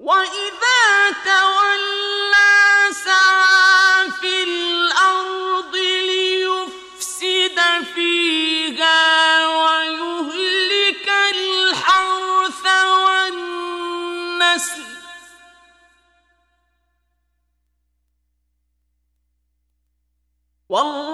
وَإِذَا تَوَلَّى سَعَىٰ فِي الْأَرْضِ لِيُفْسِدَ فِيهَا وَيُهْلِكَ الْحَرْثَ وَالنَّسْلَ ۗ والله